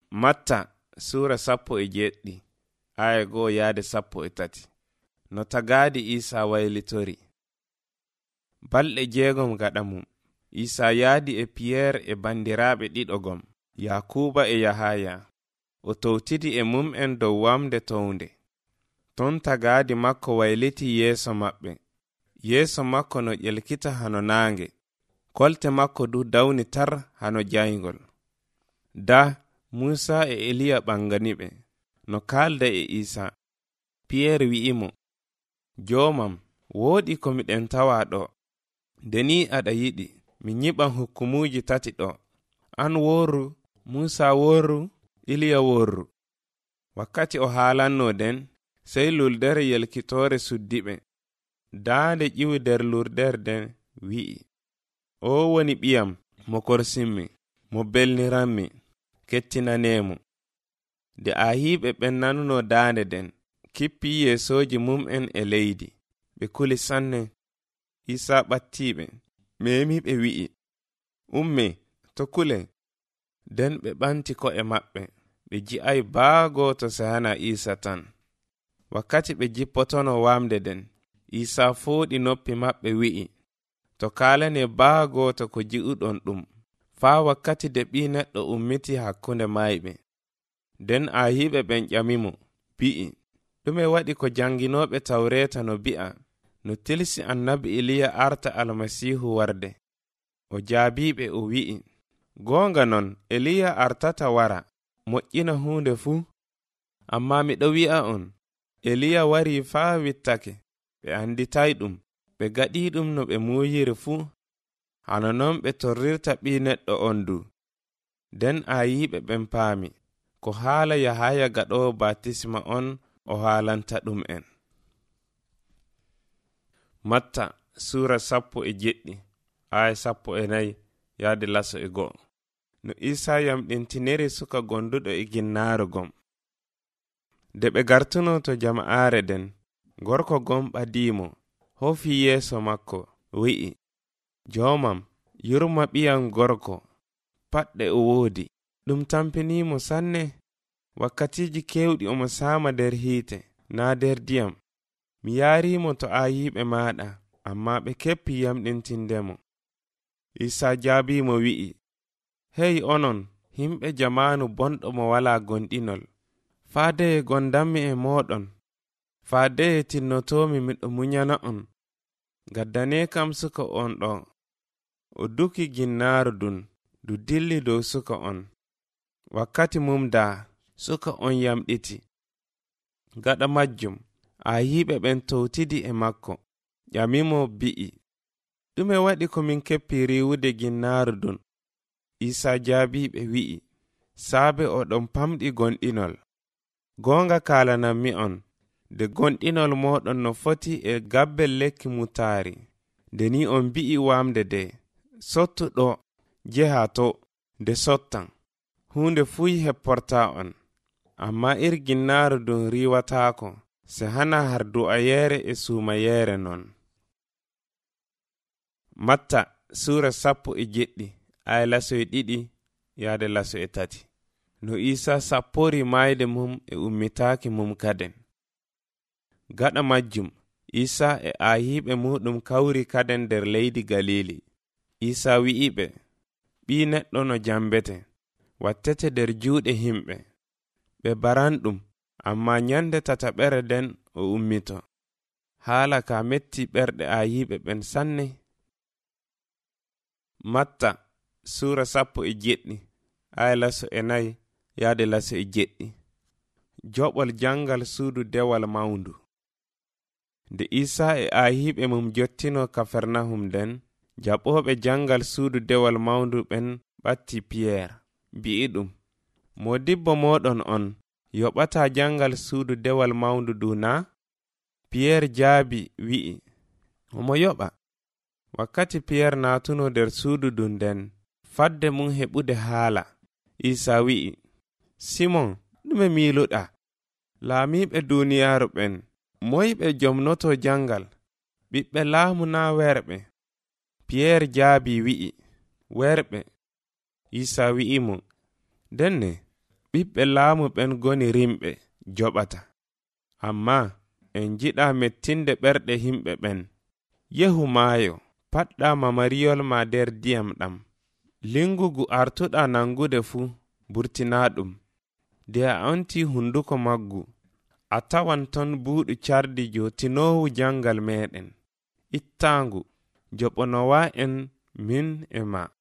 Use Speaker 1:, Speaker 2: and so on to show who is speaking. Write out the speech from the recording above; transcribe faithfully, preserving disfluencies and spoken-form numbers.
Speaker 1: Matta sura sappo e jeɗɗi aya goo yaade sappo e tati. No tagaadi Isa waylitori. Balɗe jeegom gaɗa mum Isa yaadi e Piyeer e bandiraaɓe ɗiɗogom Yakuba e Yahaya. O towtidi e mum en dow wamde townde. Ton tagaadi makko wayliti yeeso maɓɓe. Yeeso makko no ƴelkita hano naange. Kolte makko du dawni tar hano jayngol. Da Musa e Eliya ɓanganiɓe. No kaalda e Isa. Piyeer wi'imo, Joomam, woodi ko miɗen tawa ɗo. Deni aɗa yiɗi, mi nyiɓan hukkumuuji tati ɗo. An wooru, Musa wooru, Eliya wooru. Wakkati o haalanno den, sey luldere yelkitoore suddiɓe. Daande ƴiwi der lurdere den wi'i, O woni ɓiyam mo korsinmi, mo belniranmi, kettinanemo. De ahiiɓe ɓen nanuno daande den, kippi yeesoji mum'en e leydi. Ɓe kuli sanne. Isa ɓattiɓe, memi ɓe wi'i, Umme, to kule. Den ɓe ɓanti ko'e maɓɓe. Ɓe ji'ay baa gooto sehana Isa tan. Wakkati ɓe jippotono wamde den, Isa fooɗi noppi maɓɓe wi'i, To kaalane baa gooto ko ji'uɗon ɗum, faa wakkati de ɓii neɗɗo ummiti hakkunde mayɓe. Den ahiiɓe ɓen ƴamimo, bi'i, ɗume waɗi ko janginoɓe tawreeta no bi'a, no tilsi annabi Eliya arta almasihu warde? O jaabiɓe o wi'i, Goonga non, Eliya artata wara, moƴƴina hunde fuu. Amma miɗo wi'a on, Eliya wari faa wittake, ɓe anditay ɗum, ɓe gaɗi ɗum no ɓe muuyiri fuu. Hano non ɓe torrirta ɓii neɗɗo on du. Den ayiɓe ɓen paami, ko haala Yahaya gaɗowo batisma on o haalanta ɗum en. Matta sura sappo e jeɗɗi aya sappo e nayi yaade laso e go'o. No Isa yamɗintiniri suka gonduɗo e ginnaaru gom. De ɓe gartuno to jama'aare den, gorko gom ɓadimo, hofi yeeso makko, wi'i, Joomam, yurma ɓiyam gorko, paɗɗe o woodi. Ɗum tampinimo sanne. Wakkatiji kewɗi omo saama der hiite, na der diyam. Mi yaarimo to ayiɓe maɗa, amma ɓe keppi yamɗintindemo. Isa jaabimo wi'i, Hey onon, himɓe jamanu bonɗo mo wala gonɗinol. Faadeye gondammi e moɗon. Faadeye tinnotomi miɗo munyana on. Gaddane kam suka on ɗo. O duki ginnaaru dun, du dilli dow suka on. Wakkati mum da, suka on yamɗiti. Gaɗa majjum, ayiɓe ɓen towtidi e makko. Ƴamimo bi'i, ɗume waɗi ko min keppi riwude ginnaaru dun? Isa jaabiɓe wi'i, Saabe o ɗon pamɗi gonɗinol. Goonga kaalanammi on, de gonɗinol moɗon no foti e gabbel lekki mutaari. Deni on bi'i wamde de, sottu ɗo, jeha to, de sottan. Hunde fuy hepporta on. Amma ir ginnaaru dun riwataako, se hana har du'ayere e suumayere non. Matta sura sappo e jeɗɗi aya laso e ɗiɗi yaade laso e tati. No Isa sappori mayde mum e ummitaaki mum kaden. Gaɗa majjum, Isa e ahiiɓe muɗum kawri kaden der leydi Galili. Isa wi'iɓe, ɓii neɗɗo no jambete, wattete der juuɗe himɓe. Ɓe baran ɗum, amma nyande tataɓere den o ummito. Haala ka metti ɓerɗe ayiɓe ɓen sanne. Matta sura sappo e jeɗɗi aya laso e nayi yaade laso e jeɗɗi. Joɓol jangal suudu dewal mawndu. Nde Isa e ayiɓe mum jottino Kafernahum den, jaɓoɓe jangal suudu dewal mawndu ɓen ɓatti Piyeer, bi'i ɗum, Modibbo moɗon on, yoɓata jangal suudu dewal mawndu du na? Piyeer jaabi wi'i, Omo yoɓa. Wakkati Piyeer naatuno der suudu dun den, fadde mum heɓude haala. Isa wi'i, Simon, ɗume miiluɗa? Laamiɓe duniyaaru ɓen, moyɓe jomnoto jangal, ɓiɓɓe laamu na werɓe? Piyeer jaabi wi'i, werɓe. Isa wi'imo, denne, ɓiɓɓe laamu ɓen goni rimɓe joɓata, amma en jiɗa mettinde ɓerɗe himɓe ɓen. Yehu maayo, paɗɗa mamariyol ma der diyam ɗam. Lingugu artuɗa nangude fu burtina ɗum. De a onti hunduko maggu, a tawan ton buuɗu cardijo tinowu jangal meɗen. Ittangu, joɓonowa en min e ma.